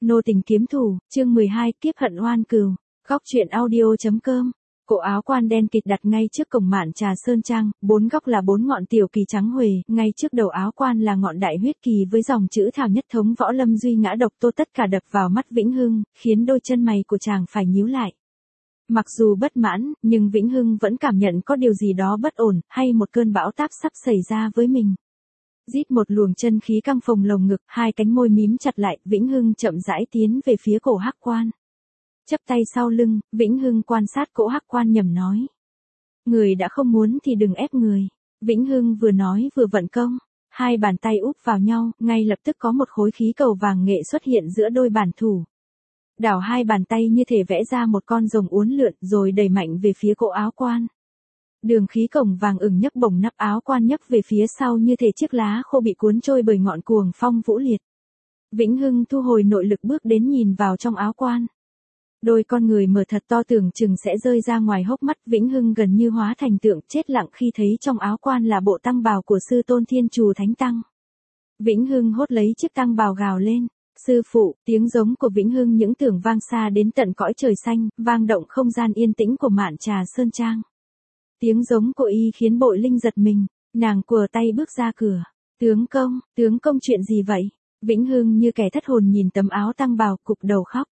Nô tình kiếm thủ, chương 12, kiếp hận oan cừu. Góc truyện audio.com. Cổ áo quan đen kịt đặt ngay trước cổng Mạn Trà Sơn Trang, bốn góc là bốn ngọn tiểu kỳ trắng huề, ngay trước đầu áo quan là ngọn đại huyết kỳ với dòng chữ thảo nhất thống võ lâm duy ngã độc tô, tất cả đập vào mắt Vĩnh Hưng, khiến đôi chân mày của chàng phải nhíu lại. Mặc dù bất mãn, nhưng Vĩnh Hưng vẫn cảm nhận có điều gì đó bất ổn, hay một cơn bão táp sắp xảy ra với mình. Rít một luồng chân khí căng phồng lồng ngực, hai cánh môi mím chặt lại, Vĩnh Hưng chậm rãi tiến về phía cổ hắc quan. Chắp tay sau lưng, Vĩnh Hưng quan sát cổ hắc quan nhầm nói. Người đã không muốn thì đừng ép người. Vĩnh Hưng vừa nói vừa vận công, hai bàn tay úp vào nhau, ngay lập tức có một khối khí cầu vàng nghệ xuất hiện giữa đôi bàn thủ. Đảo hai bàn tay như thể vẽ ra một con rồng uốn lượn rồi đẩy mạnh về phía cổ áo quan. Đường khí cổng vàng ửng nhấc bổng nắp áo quan nhấc về phía sau như thể chiếc lá khô bị cuốn trôi bởi ngọn cuồng phong vũ liệt. Vĩnh Hưng thu hồi nội lực bước đến nhìn vào trong áo quan. Đôi con người mở thật to tưởng chừng sẽ rơi ra ngoài hốc mắt, Vĩnh Hưng gần như hóa thành tượng chết lặng khi thấy trong áo quan là bộ tăng bào của sư tôn Thiên Trù Thánh Tăng. Vĩnh Hưng hốt lấy chiếc tăng bào gào lên. Sư phụ, tiếng giống của Vĩnh Hưng những tưởng vang xa đến tận cõi trời xanh, vang động không gian yên tĩnh của Mạn Trà Sơn Trang. Tiếng giống của y khiến Bội Linh giật mình, nàng quờ tay bước ra cửa. Tướng công chuyện gì vậy? Vĩnh Hưng như kẻ thất hồn nhìn tấm áo tăng bào, cụp đầu khóc.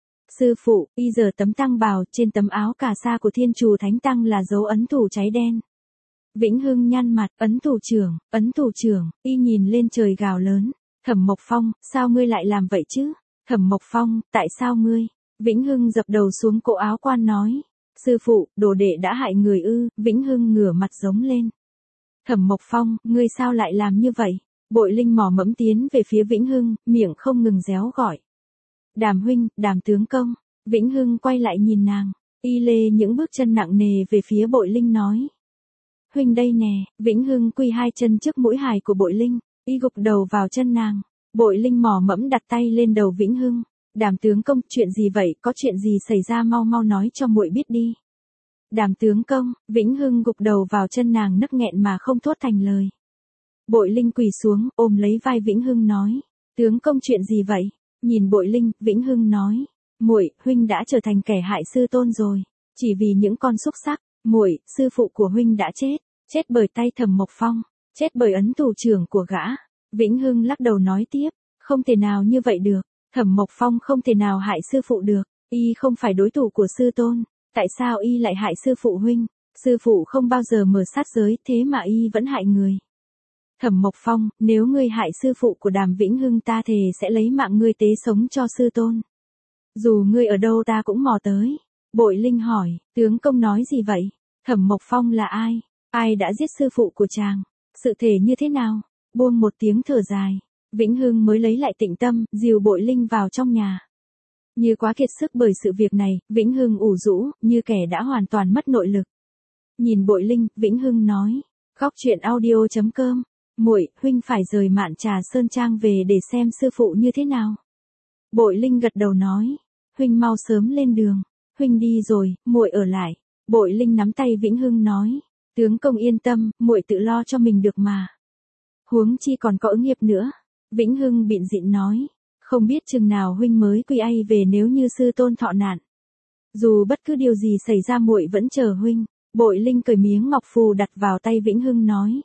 Sư phụ, y giờ tấm tăng bào, trên tấm áo cà sa của Thiên Trù Thánh Tăng là dấu ấn thủ cháy đen. Vĩnh Hưng nhăn mặt, ấn thủ trưởng, y nhìn lên trời gào lớn. Thẩm Mộc Phong, sao ngươi lại làm vậy chứ? Thẩm Mộc Phong, tại sao ngươi? Vĩnh Hưng dập đầu xuống cổ áo quan nói. Sư phụ, đồ đệ đã hại người ư? Vĩnh Hưng ngửa mặt giống lên. Thẩm Mộc Phong, ngươi sao lại làm như vậy? Bội Linh mò mẫm tiến về phía Vĩnh Hưng, miệng không ngừng réo gọi. Đàm huynh, Đàm tướng công. Vĩnh Hưng quay lại nhìn nàng, y lê những bước chân nặng nề về phía Bội Linh nói. Huynh đây nè. Vĩnh Hưng quy hai chân trước mũi hài của Bội Linh, y gục đầu vào chân nàng. Bội Linh mò mẫm đặt tay lên đầu Vĩnh Hưng. Đàm tướng công, chuyện gì vậy, có chuyện gì xảy ra mau nói cho muội biết đi. Đàm tướng công, Vĩnh Hưng gục đầu vào chân nàng nấc nghẹn mà không thốt thành lời. Bội Linh quỳ xuống, ôm lấy vai Vĩnh Hưng nói. Tướng công chuyện gì vậy? Nhìn Bội Linh, Vĩnh Hưng nói. Muội, huynh đã trở thành kẻ hại sư tôn rồi. Chỉ vì những con xúc sắc, muội, sư phụ của huynh đã chết. Chết bởi tay Thẩm Mộc Phong. Chết bởi ấn thủ trưởng của gã. Vĩnh Hưng lắc đầu nói tiếp. Không thể nào như vậy được. Thẩm Mộc Phong không thể nào hại sư phụ được. Y không phải đối thủ của sư tôn. Tại sao y lại hại sư phụ huynh? Sư phụ không bao giờ mở sát giới, thế mà y vẫn hại người. Thẩm Mộc Phong, nếu ngươi hại sư phụ của Đàm Vĩnh Hưng, ta thề sẽ lấy mạng ngươi tế sống cho sư tôn. Dù ngươi ở đâu ta cũng mò tới. Bội Linh hỏi, tướng công nói gì vậy? Thẩm Mộc Phong là ai? Ai đã giết sư phụ của chàng? Sự thể như thế nào? Buông một tiếng thở dài, Vĩnh Hưng mới lấy lại tĩnh tâm, dìu Bội Linh vào trong nhà. Như quá kiệt sức bởi sự việc này, Vĩnh Hưng ủ rũ, như kẻ đã hoàn toàn mất nội lực. Nhìn Bội Linh, Vĩnh Hưng nói, góc truyện audio.com, muội, huynh phải rời Mạn Trà Sơn Trang về để xem sư phụ như thế nào. Bội Linh gật đầu nói, huynh mau sớm lên đường, huynh đi rồi, muội ở lại. Bội Linh nắm tay Vĩnh Hưng nói, tướng công yên tâm, muội tự lo cho mình được mà. Huống chi còn có ứng nghiệp nữa. Vĩnh Hưng bịn dịn nói, không biết chừng nào huynh mới quy y về nếu như sư tôn thọ nạn. Dù bất cứ điều gì xảy ra muội vẫn chờ huynh. Bội Linh cởi miếng ngọc phù đặt vào tay Vĩnh Hưng nói.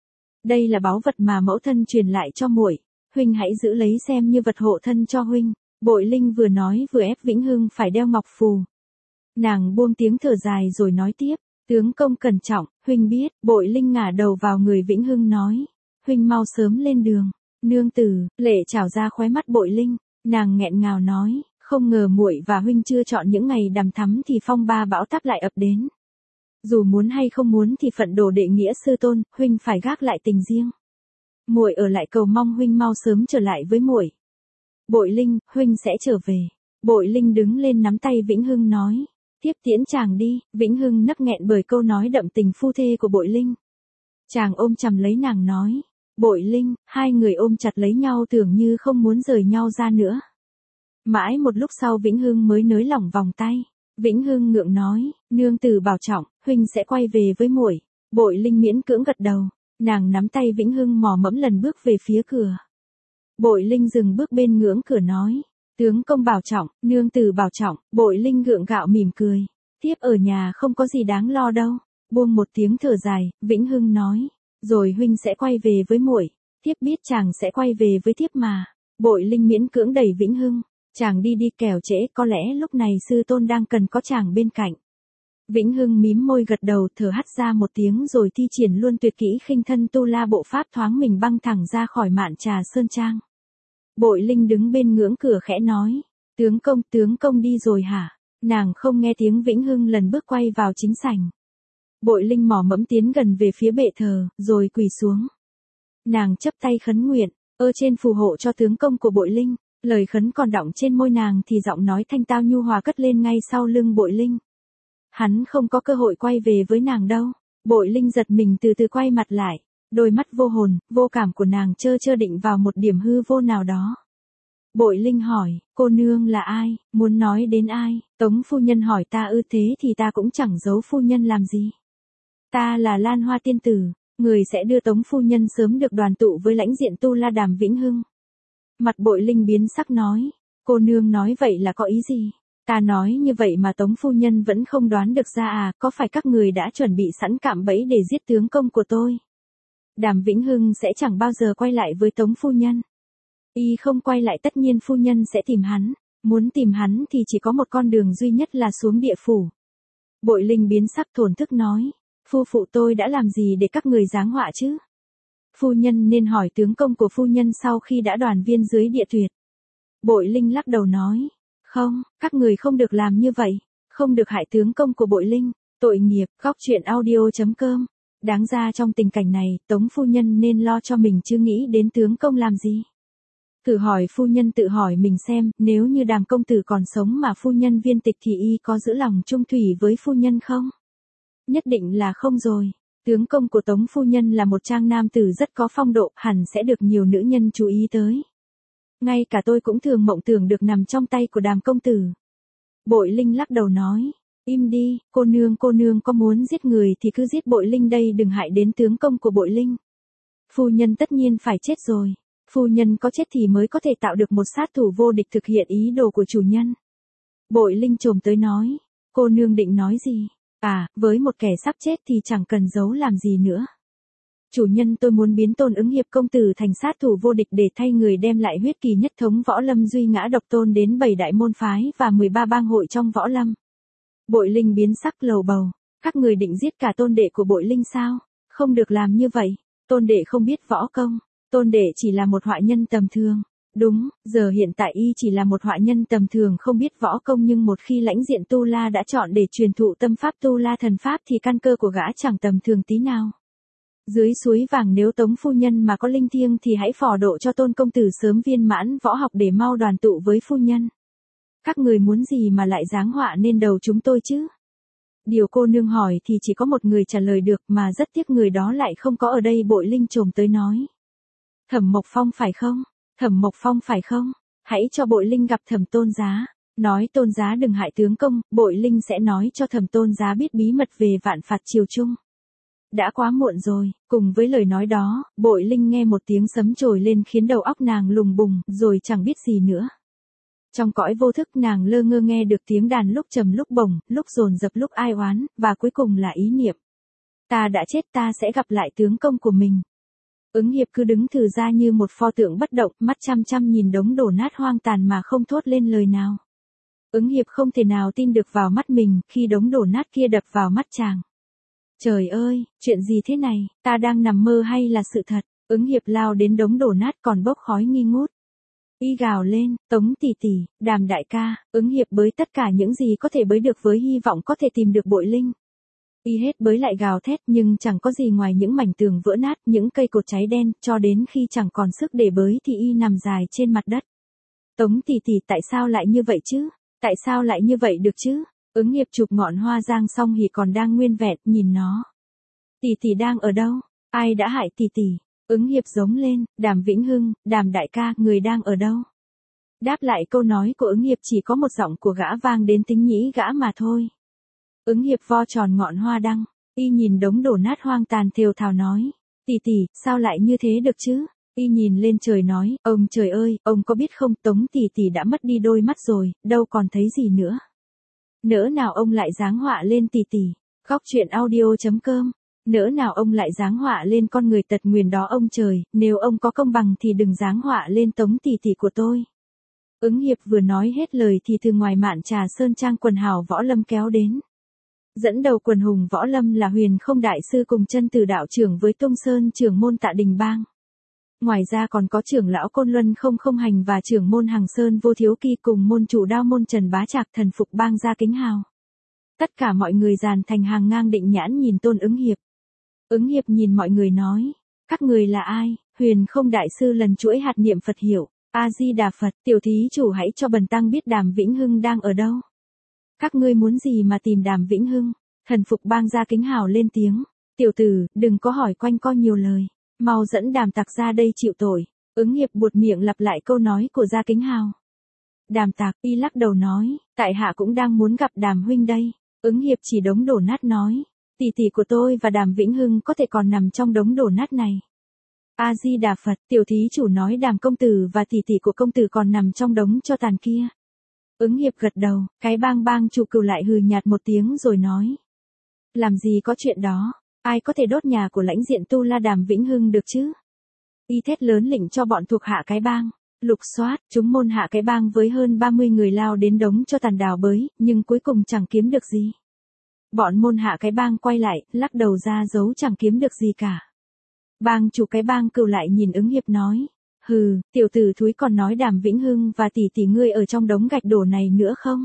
Đây là báu vật mà mẫu thân truyền lại cho muội, huynh hãy giữ lấy xem như vật hộ thân cho huynh. Bội Linh vừa nói vừa ép Vĩnh Hưng phải đeo ngọc phù. Nàng buông tiếng thở dài rồi nói tiếp, tướng công cẩn trọng, huynh biết. Bội Linh ngả đầu vào người Vĩnh Hưng nói, huynh mau sớm lên đường. Nương tử, lệ trào ra khóe mắt Bội Linh, nàng nghẹn ngào nói, không ngờ muội và huynh chưa chọn những ngày đằm thắm thì phong ba bão táp lại ập đến. Dù muốn hay không muốn thì phận đồ đệ nghĩa sư tôn, huynh phải gác lại tình riêng. Muội ở lại cầu mong huynh mau sớm trở lại với muội. Bội Linh, huynh sẽ trở về. Bội Linh đứng lên nắm tay Vĩnh Hưng nói, tiếp tiễn chàng đi. Vĩnh Hưng nấc nghẹn bởi câu nói đậm tình phu thê của Bội Linh. Chàng ôm chầm lấy nàng nói, Bội Linh, hai người ôm chặt lấy nhau tưởng như không muốn rời nhau ra nữa. Mãi một lúc sau Vĩnh Hưng mới nới lỏng vòng tay. Vĩnh Hưng ngượng nói, nương tử bảo trọng, huynh sẽ quay về với muội. Bội Linh miễn cưỡng gật đầu, nàng nắm tay Vĩnh Hưng mò mẫm lần bước về phía cửa. Bội Linh dừng bước bên ngưỡng cửa nói, Tướng công bảo trọng, nương tử bảo trọng, Bội Linh gượng gạo mỉm cười. Tiếp ở nhà không có gì đáng lo đâu. Buông một tiếng thở dài, Vĩnh Hưng nói. Rồi huynh sẽ quay về với muội. Tiếp biết chàng sẽ quay về với tiếp mà. Bội Linh miễn cưỡng đẩy Vĩnh Hưng. Chàng đi đi kẻo trễ, có lẽ lúc này sư tôn đang cần có chàng bên cạnh. Vĩnh Hưng mím môi gật đầu, thở hắt ra một tiếng rồi thi triển luôn tuyệt kỹ khinh thân tu la bộ pháp, thoáng mình băng thẳng ra khỏi Mạn Trà Sơn Trang. Bội Linh đứng bên ngưỡng cửa khẽ nói, tướng công đi rồi hả? Nàng không nghe tiếng Vĩnh Hưng lần bước quay vào chính sảnh. Bội Linh mò mẫm tiến gần về phía bệ thờ, rồi quỳ xuống. Nàng chắp tay khấn nguyện, trên phù hộ cho tướng công của Bội Linh. Lời khấn còn đọng trên môi nàng thì giọng nói thanh tao nhu hòa cất lên ngay sau lưng Bội Linh. Hắn không có cơ hội quay về với nàng đâu. Bội Linh giật mình từ từ quay mặt lại. Đôi mắt vô hồn, vô cảm của nàng chơ định vào một điểm hư vô nào đó. Bội Linh hỏi, cô nương là ai, muốn nói đến ai? Tống phu nhân hỏi ta thế thì ta cũng chẳng giấu phu nhân làm gì. Ta là Lan Hoa tiên tử, người sẽ đưa Tống phu nhân sớm được đoàn tụ với lãnh diện tu la Đàm Vĩnh Hưng. Mặt Bội Linh biến sắc nói, cô nương nói vậy là có ý gì? Ta nói như vậy mà Tống phu nhân vẫn không đoán được ra à, có phải các người đã chuẩn bị sẵn cạm bẫy để giết tướng công của tôi? Đàm Vĩnh Hưng sẽ chẳng bao giờ quay lại với Tống phu nhân. Y không quay lại tất nhiên phu nhân sẽ tìm hắn, muốn tìm hắn thì chỉ có một con đường duy nhất là xuống địa phủ. Bội Linh biến sắc thổn thức nói, phu phụ tôi đã làm gì để các người giáng họa chứ? Phu nhân nên hỏi tướng công của phu nhân sau khi đã đoàn viên dưới địa tuyệt. Bội Linh lắc đầu nói, không, các người không được làm như vậy, không được hại tướng công của Bội Linh, tội nghiệp. Góc truyện audio.com. Đáng ra trong tình cảnh này, Tống phu nhân nên lo cho mình chứ nghĩ đến tướng công làm gì. Thử hỏi phu nhân tự hỏi mình xem, nếu như Đàm công tử còn sống mà phu nhân viên tịch thì y có giữ lòng trung thủy với phu nhân không? Nhất định là không rồi. Tướng công của Tống phu nhân là một trang nam tử rất có phong độ, hẳn sẽ được nhiều nữ nhân chú ý tới. Ngay cả tôi cũng thường mộng tưởng được nằm trong tay của Đàm công tử. Bội Linh lắc đầu nói, im đi, cô nương có muốn giết người thì cứ giết Bội Linh đây, đừng hại đến tướng công của Bội Linh. Phu nhân tất nhiên phải chết rồi. Phu nhân có chết thì mới có thể tạo được một sát thủ vô địch thực hiện ý đồ của chủ nhân. Bội Linh chồm tới nói, cô nương định nói gì? À, với một kẻ sắp chết thì chẳng cần giấu làm gì nữa. Chủ nhân, tôi muốn biến Tôn Ứng Hiệp công tử thành sát thủ vô địch để thay người đem lại huyết kỳ nhất thống võ lâm, duy ngã độc tôn đến 7 đại môn phái và 13 bang hội trong võ lâm. Bội Linh biến sắc lầu bầu, các người định giết cả tôn đệ của Bội Linh sao? Không được làm như vậy, tôn đệ không biết võ công, tôn đệ chỉ là một họa nhân tầm thường. Đúng, giờ hiện tại y chỉ là một họa nhân tầm thường không biết võ công, nhưng một khi lãnh diện tu la đã chọn để truyền thụ tâm pháp tu la thần pháp thì căn cơ của gã chẳng tầm thường tí nào. Dưới suối vàng nếu Tống phu nhân mà có linh thiêng thì hãy phò độ cho Tôn công tử sớm viên mãn võ học để mau đoàn tụ với phu nhân. Các người muốn gì mà lại giáng họa nên đầu chúng tôi chứ? Điều cô nương hỏi thì chỉ có một người trả lời được, mà rất tiếc người đó lại không có ở đây. Bội Linh chồm tới nói, Thẩm Mộc Phong phải không? Thẩm Mộc Phong phải không? Hãy cho Bội Linh gặp Thẩm Tôn Giá. Nói Tôn Giá đừng hại tướng công, Bội Linh sẽ nói cho Thẩm Tôn Giá biết bí mật về vạn phạt triều trung. Đã quá muộn rồi. Cùng với lời nói đó, Bội Linh nghe một tiếng sấm trồi lên khiến đầu óc nàng lùng bùng, rồi chẳng biết gì nữa. Trong cõi vô thức nàng lơ ngơ nghe được tiếng đàn lúc trầm lúc bổng, lúc dồn dập lúc ai oán, và cuối cùng là ý niệm. Ta đã chết, ta sẽ gặp lại tướng công của mình. Ứng Hiệp cứ đứng thừ ra như một pho tượng bất động, mắt chăm chăm nhìn đống đổ nát hoang tàn mà không thốt lên lời nào. Ứng Hiệp không thể nào tin được vào mắt mình, khi đống đổ nát kia đập vào mắt chàng. Trời ơi, chuyện gì thế này, ta đang nằm mơ hay là sự thật? Ứng Hiệp lao đến đống đổ nát còn bốc khói nghi ngút. Y gào lên, Tống tỷ tỷ, Đàm đại ca. Ứng Hiệp bới tất cả những gì có thể bới được với hy vọng có thể tìm được Bội Linh. Y hết bới lại gào thét nhưng chẳng có gì ngoài những mảnh tường vỡ nát, những cây cột cháy đen, cho đến khi chẳng còn sức để bới thì Y nằm dài trên mặt đất. Tống tỷ tỷ, tại sao lại như vậy chứ? Tại sao lại như vậy được chứ? Ứng Hiệp chụp ngọn hoa giang xong thì còn đang nguyên vẹn, nhìn nó. Tỷ tỷ đang ở đâu? Ai đã hại tỷ tỷ? Ứng Hiệp giống lên, Đàm Vĩnh Hưng, Đàm đại ca, người đang ở đâu? Đáp lại câu nói của Ứng Hiệp chỉ có một giọng của gã vang đến tính nhĩ gã mà thôi. Ứng Hiệp vo tròn ngọn hoa đăng, Y nhìn đống đổ nát hoang tàn thều thào nói, tỷ tỷ, sao lại như thế được chứ? Y nhìn lên trời nói, ông trời ơi, ông có biết không, Tống tỷ tỷ đã mất đi đôi mắt rồi, đâu còn thấy gì nữa. Nỡ nào ông lại giáng họa lên tỷ tỷ. Góc truyện audio.com. Nỡ nào ông lại giáng họa lên con người tật nguyền đó ông trời, nếu ông có công bằng thì đừng giáng họa lên Tống tỷ tỷ của tôi. Ứng Hiệp vừa nói hết lời thì từ ngoài mạn trà sơn trang quần hào võ lâm kéo đến. Dẫn đầu quần hùng võ lâm là Huyền Không đại sư cùng Chân Tử đạo trưởng với Tung Sơn trưởng môn Tạ Đình Bang. Ngoài ra còn có trưởng lão Côn Luân Không Không Hành và trưởng môn Hằng Sơn Vô Thiếu Kỳ cùng môn chủ Đao môn Trần Bá Trạc thần phục Bang Gia Kính Hào. Tất cả mọi người dàn thành hàng ngang định nhãn nhìn Tôn Ứng Hiệp. Ứng Hiệp nhìn mọi người nói, các người là ai? Huyền Không đại sư lần chuỗi hạt niệm Phật hiệu, A Di Đà Phật, tiểu thí chủ hãy cho bần tăng biết Đàm Vĩnh Hưng đang ở đâu. Các ngươi muốn gì mà tìm Đàm Vĩnh Hưng? Thần phục Bang Gia Kính Hào lên tiếng, tiểu tử, đừng có hỏi quanh co nhiều lời, mau dẫn Đàm Tặc ra đây chịu tội. Ứng Hiệp buột miệng lặp lại câu nói của Gia Kính Hào. Đàm Tặc y lắc đầu nói, tại hạ cũng đang muốn gặp Đàm huynh đây. Ứng Hiệp chỉ đống đổ nát nói, tỷ tỷ của tôi và Đàm Vĩnh Hưng có thể còn nằm trong đống đổ nát này. A Di Đà Phật, tiểu thí chủ nói Đàm công tử và tỷ tỷ của công tử còn nằm trong đống cho tàn kia. Ứng Hiệp gật đầu, cái bang chủ cừu lại hừ nhạt một tiếng rồi nói, làm gì có chuyện đó, ai có thể đốt nhà của lãnh diện tu la Đàm Vĩnh Hưng được chứ? Y thét lớn lệnh cho bọn thuộc hạ cái bang, lục soát, chúng môn hạ cái bang với hơn 30 người lao đến đống cho tàn đào bới, nhưng cuối cùng chẳng kiếm được gì. Bọn môn hạ cái bang quay lại, lắc đầu ra dấu chẳng kiếm được gì cả. Bang chủ cái bang cừu lại nhìn Ứng Hiệp nói, hừ, tiểu tử thúi còn nói Đàm Vĩnh Hưng và tỷ tỷ ngươi ở trong đống gạch đổ này nữa không?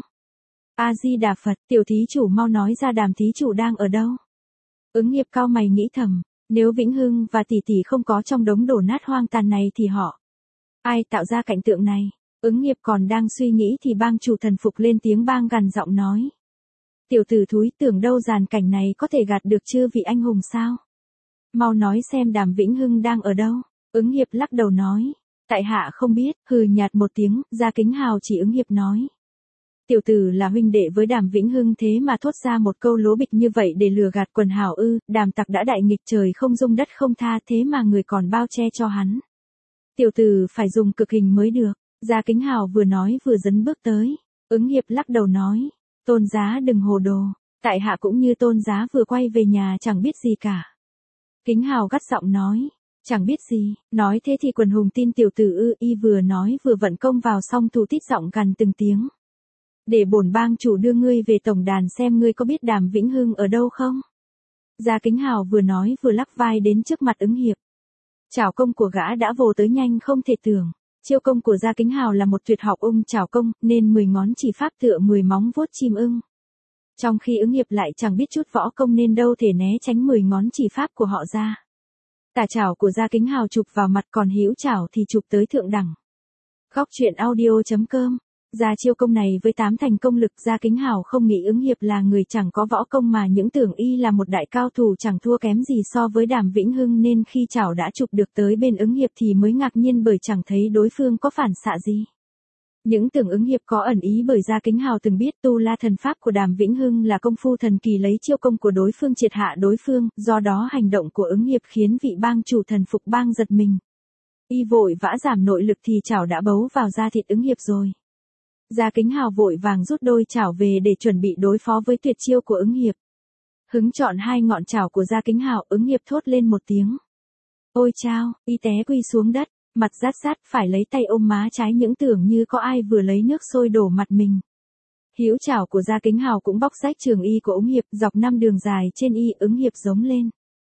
A Di Đà Phật, tiểu thí chủ mau nói ra Đàm thí chủ đang ở đâu? Ứng Hiệp cau mày nghĩ thầm, nếu Vĩnh Hưng và tỷ tỷ không có trong đống đổ nát hoang tàn này thì họ ai tạo ra cảnh tượng này? Ứng Hiệp còn đang suy nghĩ thì bang chủ thần phục lên tiếng bang gằn giọng nói, tiểu tử thúi tưởng đâu dàn cảnh này có thể gạt được chưa vị anh hùng sao? Mau nói xem Đàm Vĩnh Hưng đang ở đâu? Ứng Hiệp lắc đầu nói, tại hạ không biết, hừ nhạt một tiếng, Gia Kính Hào chỉ Ứng Hiệp nói. Tiểu tử là huynh đệ với Đàm Vĩnh Hưng thế mà thốt ra một câu lố bịch như vậy để lừa gạt quần hào ư? Đàm Tặc đã đại nghịch trời không dung đất không tha thế mà người còn bao che cho hắn. Tiểu tử phải dùng cực hình mới được. Gia Kính Hào vừa nói vừa dấn bước tới. Ứng Hiệp lắc đầu nói, Tôn giá đừng hồ đồ, tại hạ cũng như Tôn giá vừa quay về nhà chẳng biết gì cả. Kính Hào gắt giọng nói, chẳng biết gì, nói thế thì quần hùng tin tiểu tử ư? Y vừa nói vừa vận công vào song thủ tít giọng gằn từng tiếng. Để bổn bang chủ đưa ngươi về tổng đàn xem ngươi có biết Đàm Vĩnh Hưng ở đâu không? Gia Kính Hào vừa nói vừa lắc vai đến trước mặt Ứng Hiệp. Chảo công của gã đã vồ tới nhanh không thể tưởng. Chiêu công của Gia Kính Hào là một tuyệt học chảo công, nên 10 ngón chỉ pháp tựa 10 móng vuốt chim ưng. Trong khi Ứng Hiệp lại chẳng biết chút võ công nên đâu thể né tránh 10 ngón chỉ pháp của họ ra. Tả chảo của Gia Kính Hào chụp vào mặt còn hữu chảo thì chụp tới thượng đẳng. Góc truyện audio.com. Ra chiêu công này với 8 thành công lực, Gia Kính Hào không nghĩ Ứng Hiệp là người chẳng có võ công mà những tưởng y là một đại cao thủ chẳng thua kém gì so với Đàm Vĩnh Hưng, nên khi chảo đã chụp được tới bên Ứng Hiệp thì mới ngạc nhiên bởi chẳng thấy đối phương có phản xạ gì. Những tưởng Ứng Hiệp có ẩn ý bởi Gia Kính Hào từng biết tu la thần pháp của Đàm Vĩnh Hưng là công phu thần kỳ lấy chiêu công của đối phương triệt hạ đối phương, do đó hành động của Ứng Hiệp khiến vị bang chủ thần phục bang giật mình. Y vội vã giảm nội lực thì chảo đã bấu vào da thịt Ứng Hiệp rồi. Gia Kính Hào vội vàng rút đôi chảo về để chuẩn bị đối phó với tuyệt chiêu của Ứng Hiệp. Hứng chọn hai ngọn chảo của Gia Kính Hào, Ứng Hiệp thốt lên một tiếng. Ôi chao, y té quy xuống đất, mặt rát rát phải lấy tay ôm má trái những tưởng như có ai vừa lấy nước sôi đổ mặt mình. Hữu chảo của Gia Kính Hào cũng bóc rách trường y của Ứng Hiệp dọc 5 đường dài trên y. Ứng Hiệp giống lên.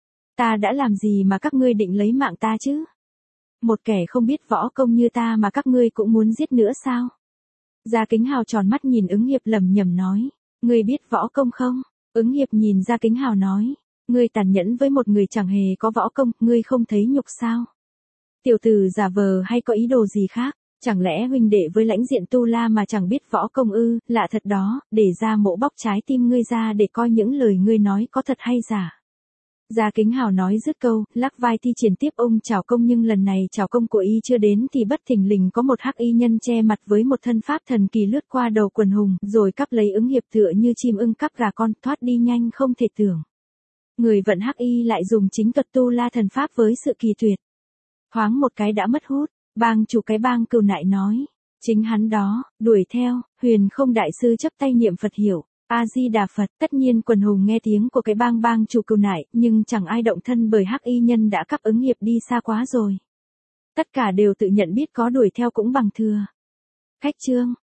Ta đã làm gì mà các ngươi định lấy mạng ta chứ? Một kẻ không biết võ công như ta mà các ngươi cũng muốn giết nữa sao? Gia Kính Hào tròn mắt nhìn Ứng Hiệp lẩm nhẩm nói, ngươi biết võ công không? Ứng Hiệp nhìn Gia Kính Hào nói, ngươi tàn nhẫn với một người chẳng hề có võ công, ngươi không thấy nhục sao? Tiểu tử giả vờ hay có ý đồ gì khác? Chẳng lẽ huynh đệ với lãnh diện tu la mà chẳng biết võ công ư? Lạ thật đó, để ra mổ bóc trái tim ngươi ra để coi những lời ngươi nói có thật hay giả. Gia Kính Hào nói dứt câu, lắc vai thi triển tiếp chảo công, nhưng lần này chảo công của y chưa đến thì bất thình lình có một hắc y nhân che mặt với một thân pháp thần kỳ lướt qua đầu quần hùng, rồi cắp lấy Ứng Hiệp tựa như chim ưng cắp gà con, thoát đi nhanh không thể tưởng. Người vận hắc y lại dùng chính thuật tu la thần pháp với sự kỳ tuyệt. Thoáng một cái đã mất hút, bang chủ cái bang Cừu Nại nói. Chính hắn đó, đuổi theo, Huyền Không đại sư chấp tay niệm Phật hiệu. A-di-đà Phật, tất nhiên quần hùng nghe tiếng của cái bang chủ Cừu Nại, nhưng chẳng ai động thân bởi hắc y nhân đã cắp ứng nghiệp đi xa quá rồi. Tất cả đều tự nhận biết có đuổi theo cũng bằng thừa. Cách chương